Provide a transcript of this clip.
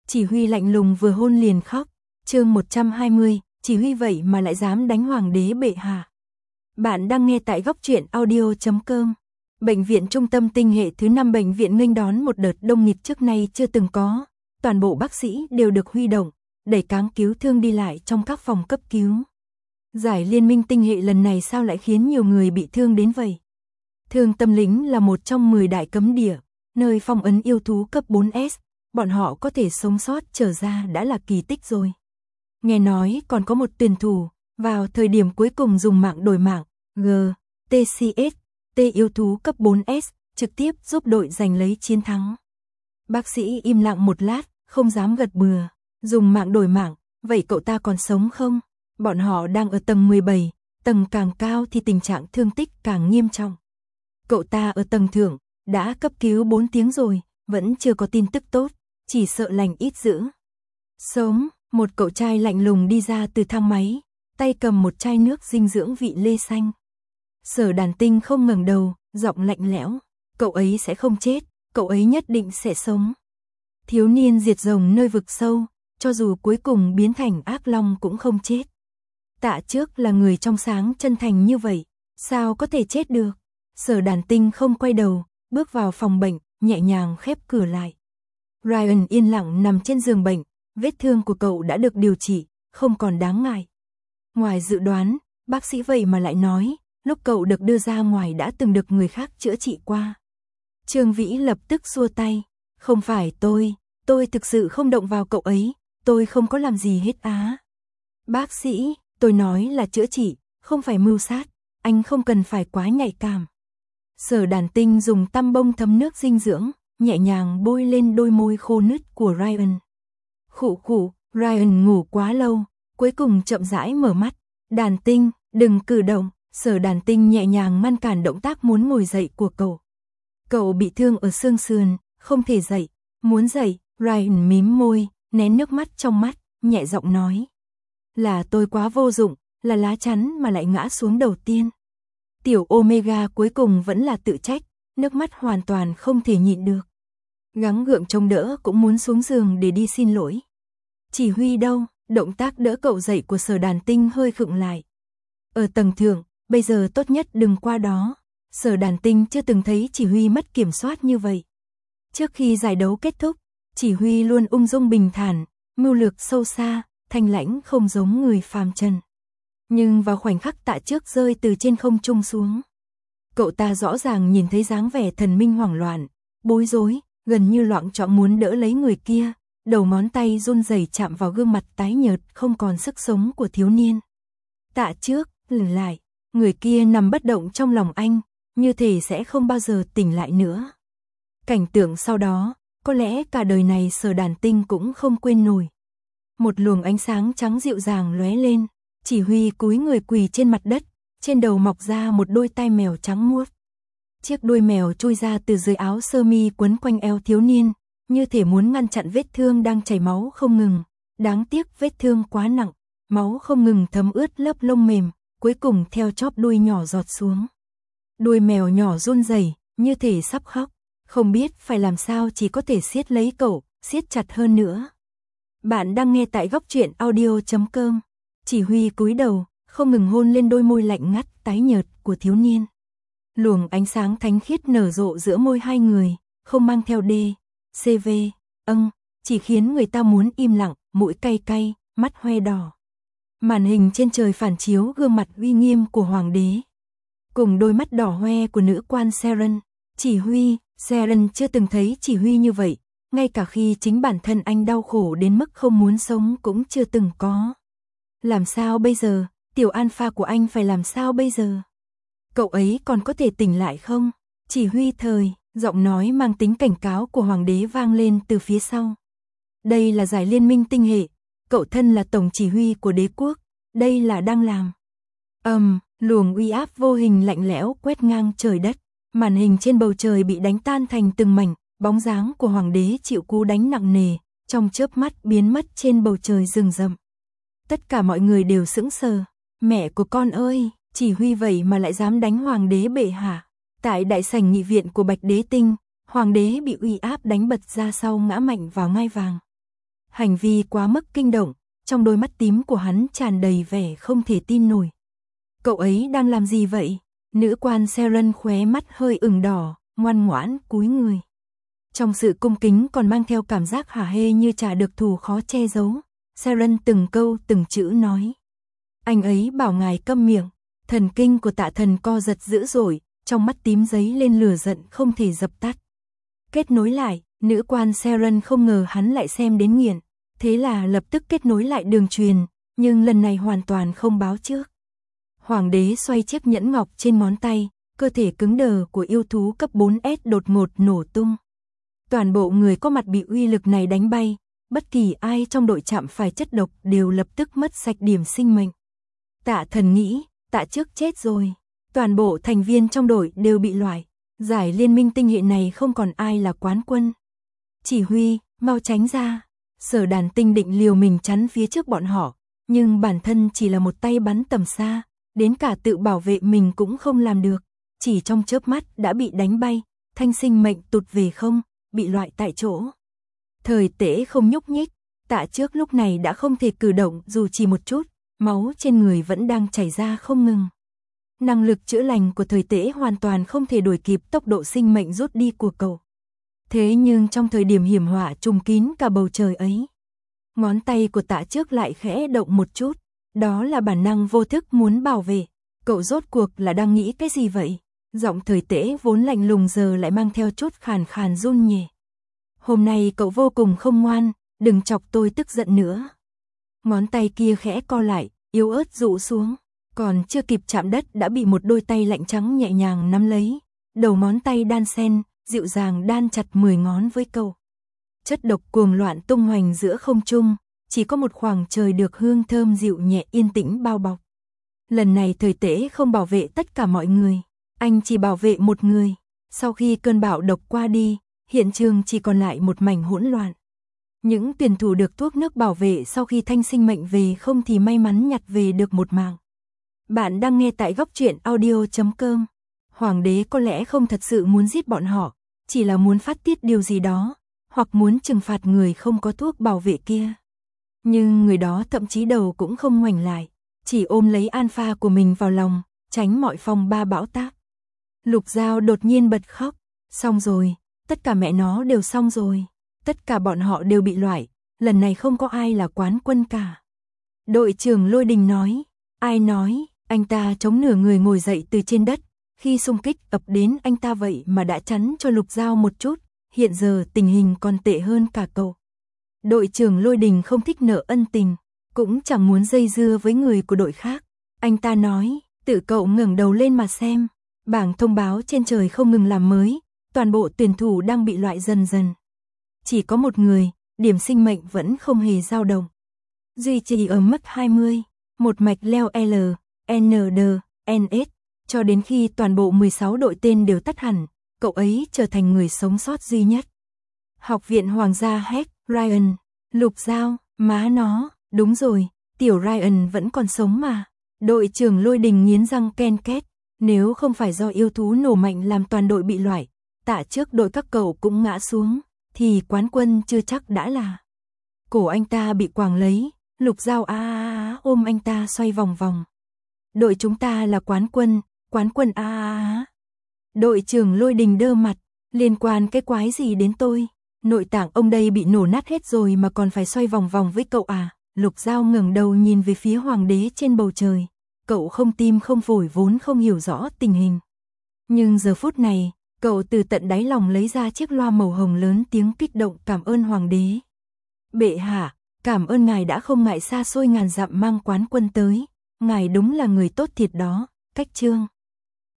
Chỉ huy lạnh lùng vừa hôn liền khóc. Chương 120, chỉ huy vậy mà lại dám đánh hoàng đế bệ hạ. Bạn đang nghe tại góc truyện audio.com. Bệnh viện Trung tâm Tinh hệ thứ 5 bệnh viện nghênh đón một đợt đông nghịt trước nay chưa từng có. Toàn bộ bác sĩ đều được huy động, đẩy cáng cứu thương đi lại trong các phòng cấp cứu. Giải liên minh tinh hệ lần này sao lại khiến nhiều người bị thương đến vậy? Thương tâm lĩnh là một trong 10 đại cấm địa, nơi phong ấn yêu thú cấp 4S, bọn họ có thể sống sót trở ra đã là kỳ tích rồi. Nghe nói còn có một tuyển thủ, vào thời điểm cuối cùng dùng mạng đổi mạng, TCS, T yêu thú cấp 4S, trực tiếp giúp đội giành lấy chiến thắng. Bác sĩ im lặng một lát, không dám gật bừa, dùng mạng đổi mạng, vậy cậu ta còn sống không? Bọn họ đang ở tầng 17, tầng càng cao thì tình trạng thương tích càng nghiêm trọng. Cậu ta ở tầng thượng, đã cấp cứu 4 tiếng rồi, vẫn chưa có tin tức tốt, chỉ sợ lành ít dữ. Sống, một cậu trai lạnh lùng đi ra từ thang máy, tay cầm một chai nước dinh dưỡng vị lê xanh. Sở Đàn Tinh không ngẩng đầu, giọng lạnh lẽo, cậu ấy sẽ không chết, cậu ấy nhất định sẽ sống. Thiếu niên diệt rồng nơi vực sâu, cho dù cuối cùng biến thành ác long cũng không chết. Tạ Trước là người trong sáng chân thành như vậy, sao có thể chết được? Sở Đàn Tinh không quay đầu, bước vào phòng bệnh, nhẹ nhàng khép cửa lại. Ryan yên lặng nằm trên giường bệnh, vết thương của cậu đã được điều trị, không còn đáng ngại. Ngoài dự đoán, bác sĩ vậy mà lại nói, lúc cậu được đưa ra ngoài đã từng được người khác chữa trị qua. Trương Vĩ lập tức xua tay, không phải tôi thực sự không động vào cậu ấy, tôi không có làm gì hết á. Bác sĩ, tôi nói là chữa trị, không phải mưu sát, anh không cần phải quá nhạy cảm. Sở Đàn Tinh dùng tăm bông thấm nước dinh dưỡng, nhẹ nhàng bôi lên đôi môi khô nứt của Ryan. Khụ, Ryan ngủ quá lâu, cuối cùng chậm rãi mở mắt. Đàn Tinh, đừng cử động. Sở Đàn Tinh nhẹ nhàng ngăn cản động tác muốn ngồi dậy của cậu. Cậu bị thương ở xương sườn, không thể dậy. Muốn dậy, Ryan mím môi, nén nước mắt trong mắt, nhẹ giọng nói. Là tôi quá vô dụng, là lá chắn mà lại ngã xuống đầu tiên. Tiểu Omega cuối cùng vẫn là tự trách, nước mắt hoàn toàn không thể nhịn được. Gắng gượng chống đỡ cũng muốn xuống giường để đi xin lỗi. Chỉ huy đâu, động tác đỡ cậu dậy của Sở Đàn Tinh hơi khựng lại. Ở tầng thượng, bây giờ tốt nhất đừng qua đó. Sở Đàn Tinh chưa từng thấy chỉ huy mất kiểm soát như vậy. Trước khi giải đấu kết thúc, chỉ huy luôn ung dung bình thản, mưu lược sâu xa, thanh lãnh không giống người phàm trần. Nhưng vào khoảnh khắc Tạ Trước rơi từ trên không trung xuống, cậu ta rõ ràng nhìn thấy dáng vẻ thần minh hoảng loạn, bối rối, gần như loạng choạng muốn đỡ lấy người kia, đầu ngón tay run rẩy chạm vào gương mặt tái nhợt không còn sức sống của thiếu niên. Tạ Trước, lửng lại, người kia nằm bất động trong lòng anh, như thể sẽ không bao giờ tỉnh lại nữa. Cảnh tượng sau đó, có lẽ cả đời này Sở Đàn Tinh cũng không quên nổi. Một luồng ánh sáng trắng dịu dàng lóe lên, chỉ huy cúi người quỳ trên mặt đất, trên đầu mọc ra một đôi tai mèo trắng muốt. Chiếc đuôi mèo chui ra từ dưới áo sơ mi quấn quanh eo thiếu niên, như thể muốn ngăn chặn vết thương đang chảy máu không ngừng. Đáng tiếc vết thương quá nặng, máu không ngừng thấm ướt lớp lông mềm, cuối cùng theo chóp đuôi nhỏ giọt xuống. Đuôi mèo nhỏ run rẩy, như thể sắp khóc, không biết phải làm sao, chỉ có thể siết lấy cậu, siết chặt hơn nữa. Bạn đang nghe tại góc truyện audio.com. Chỉ huy cúi đầu, không ngừng hôn lên đôi môi lạnh ngắt tái nhợt của thiếu niên. Luồng ánh sáng thánh khiết nở rộ giữa môi hai người, không mang theo CV, chỉ khiến người ta muốn im lặng, mũi cay cay, mắt hoe đỏ. Màn hình trên trời phản chiếu gương mặt uy nghiêm của hoàng đế, cùng đôi mắt đỏ hoe của nữ quan Seren. Chỉ huy, Seren chưa từng thấy chỉ huy như vậy, ngay cả khi chính bản thân anh đau khổ đến mức không muốn sống cũng chưa từng có. Làm sao bây giờ, tiểu alpha của anh phải làm sao bây giờ? Cậu ấy còn có thể tỉnh lại không? Chỉ huy thời, giọng nói mang tính cảnh cáo của hoàng đế vang lên từ phía sau. Đây là giải liên minh tinh hệ, cậu thân là tổng chỉ huy của đế quốc, đây là đang làm. Luồng uy áp vô hình lạnh lẽo quét ngang trời đất, màn hình trên bầu trời bị đánh tan thành từng mảnh, bóng dáng của hoàng đế chịu cú đánh nặng nề, trong chớp mắt biến mất trên bầu trời rừng rậm. Tất cả mọi người đều sững sờ, mẹ của con ơi, chỉ huy vậy mà lại dám đánh hoàng đế bệ hạ. Tại đại sảnh nghị viện của Bạch Đế Tinh, hoàng đế bị uy áp đánh bật ra sau ngã mạnh vào ngai vàng. Hành vi quá mức kinh động, trong đôi mắt tím của hắn tràn đầy vẻ không thể tin nổi. Cậu ấy đang làm gì vậy? Nữ quan Seren khóe mắt hơi ửng đỏ, ngoan ngoãn cúi người. Trong sự cung kính còn mang theo cảm giác hả hê như trả được thù khó che giấu. Seren từng câu từng chữ nói. Anh ấy bảo ngài câm miệng. Thần kinh của Tạ Thần co giật dữ dội, trong mắt tím giấy lên lửa giận không thể dập tắt. Kết nối lại, nữ quan Seren không ngờ hắn lại xem đến nghiện. Thế là lập tức kết nối lại đường truyền, nhưng lần này hoàn toàn không báo trước. Hoàng đế xoay chiếc nhẫn ngọc trên ngón tay, cơ thể cứng đờ của yêu thú cấp 4S đột ngột nổ tung. Toàn bộ người có mặt bị uy lực này đánh bay, bất kỳ ai trong đội chạm phải chất độc đều lập tức mất sạch điểm sinh mệnh. Tạ Thần nghĩ, Tạ Trước chết rồi. Toàn bộ thành viên trong đội đều bị loại. Giải liên minh tinh hệ này không còn ai là quán quân. Chỉ huy, mau tránh ra. Sở Đàn Tinh định liều mình chắn phía trước bọn họ, nhưng bản thân chỉ là một tay bắn tầm xa, đến cả tự bảo vệ mình cũng không làm được. Chỉ trong chớp mắt đã bị đánh bay, thanh sinh mệnh tụt về không, bị loại tại chỗ. Thời Tễ không nhúc nhích, Tạ Trước lúc này đã không thể cử động dù chỉ một chút, máu trên người vẫn đang chảy ra không ngừng. Năng lực chữa lành của Thời Tễ hoàn toàn không thể đuổi kịp tốc độ sinh mệnh rút đi của cậu. Thế nhưng trong thời điểm hiểm họa trùm kín cả bầu trời ấy, ngón tay của Tạ Trước lại khẽ động một chút, đó là bản năng vô thức muốn bảo vệ. Cậu rốt cuộc là đang nghĩ cái gì vậy? Giọng Thời Tễ vốn lạnh lùng giờ lại mang theo chút khàn khàn run nhẹ. Hôm nay cậu vô cùng không ngoan, đừng chọc tôi tức giận nữa. Ngón tay kia khẽ co lại, yếu ớt rũ xuống, còn chưa kịp chạm đất đã bị một đôi tay lạnh trắng nhẹ nhàng nắm lấy. Đầu ngón tay đan xen, dịu dàng đan chặt 10 ngón với cậu. Chất độc cuồng loạn tung hoành giữa không trung, chỉ có một khoảng trời được hương thơm dịu nhẹ yên tĩnh bao bọc. Lần này Thời Tễ không bảo vệ tất cả mọi người, anh chỉ bảo vệ một người. Sau khi cơn bão độc qua đi, hiện trường chỉ còn lại một mảnh hỗn loạn. Những tuyển thủ được thuốc nước bảo vệ sau khi thanh sinh mệnh về không thì may mắn nhặt về được một mạng. Bạn đang nghe tại góc truyện audio.com. Hoàng đế có lẽ không thật sự muốn giết bọn họ, chỉ là muốn phát tiết điều gì đó, hoặc muốn trừng phạt người không có thuốc bảo vệ kia. Nhưng người đó thậm chí đầu cũng không ngoảnh lại, chỉ ôm lấy Alpha của mình vào lòng, tránh mọi phong ba bão táp. Lục Giao đột nhiên bật khóc. Xong rồi, tất cả mẹ nó đều xong rồi. Tất cả bọn họ đều bị loại, lần này không có ai là quán quân cả. Đội trưởng Lôi Đình nói. Ai nói? Anh ta chống nửa người ngồi dậy từ trên đất. Khi xung kích ập đến anh ta vậy mà đã chắn cho Lục Giao một chút. Hiện giờ tình hình còn tệ hơn cả cậu. Đội trưởng Lôi Đình không thích nợ ân tình, cũng chẳng muốn dây dưa với người của đội khác. Anh ta nói, tự cậu ngẩng đầu lên mà xem. Bảng thông báo trên trời không ngừng làm mới, toàn bộ tuyển thủ đang bị loại dần dần. Chỉ có một người, điểm sinh mệnh vẫn không hề dao động. Duy trì ở mức 20, một mạch leo L, N, D, NS, cho đến khi toàn bộ 16 đội tên đều tắt hẳn, cậu ấy trở thành người sống sót duy nhất. Học viện Hoàng gia hét, Ryan, Lục Giao, má nó, đúng rồi, tiểu Ryan vẫn còn sống mà. Đội trưởng Lôi Đình nghiến răng ken két, nếu không phải do yêu thú nổ mạnh làm toàn đội bị loại, Tạ Trước đội các cậu cũng ngã xuống, thì quán quân chưa chắc đã là. Cổ anh ta bị quàng lấy, Lục Giao ôm anh ta xoay vòng vòng. Đội chúng ta là quán quân Đội trưởng Lôi Đình đơ mặt, liên quan cái quái gì đến tôi? Nội tạng ông đây bị nổ nát hết rồi mà còn phải xoay vòng vòng với cậu à? Lục Giao ngẩng đầu nhìn về phía hoàng đế trên bầu trời. Cậu không tim không phổi vốn không hiểu rõ tình hình. Nhưng giờ phút này, cậu từ tận đáy lòng lấy ra chiếc loa màu hồng lớn tiếng kích động cảm ơn hoàng đế. Bệ hạ, cảm ơn ngài đã không ngại xa xôi ngàn dặm mang quán quân tới. Ngài đúng là người tốt thiệt đó. Cách chương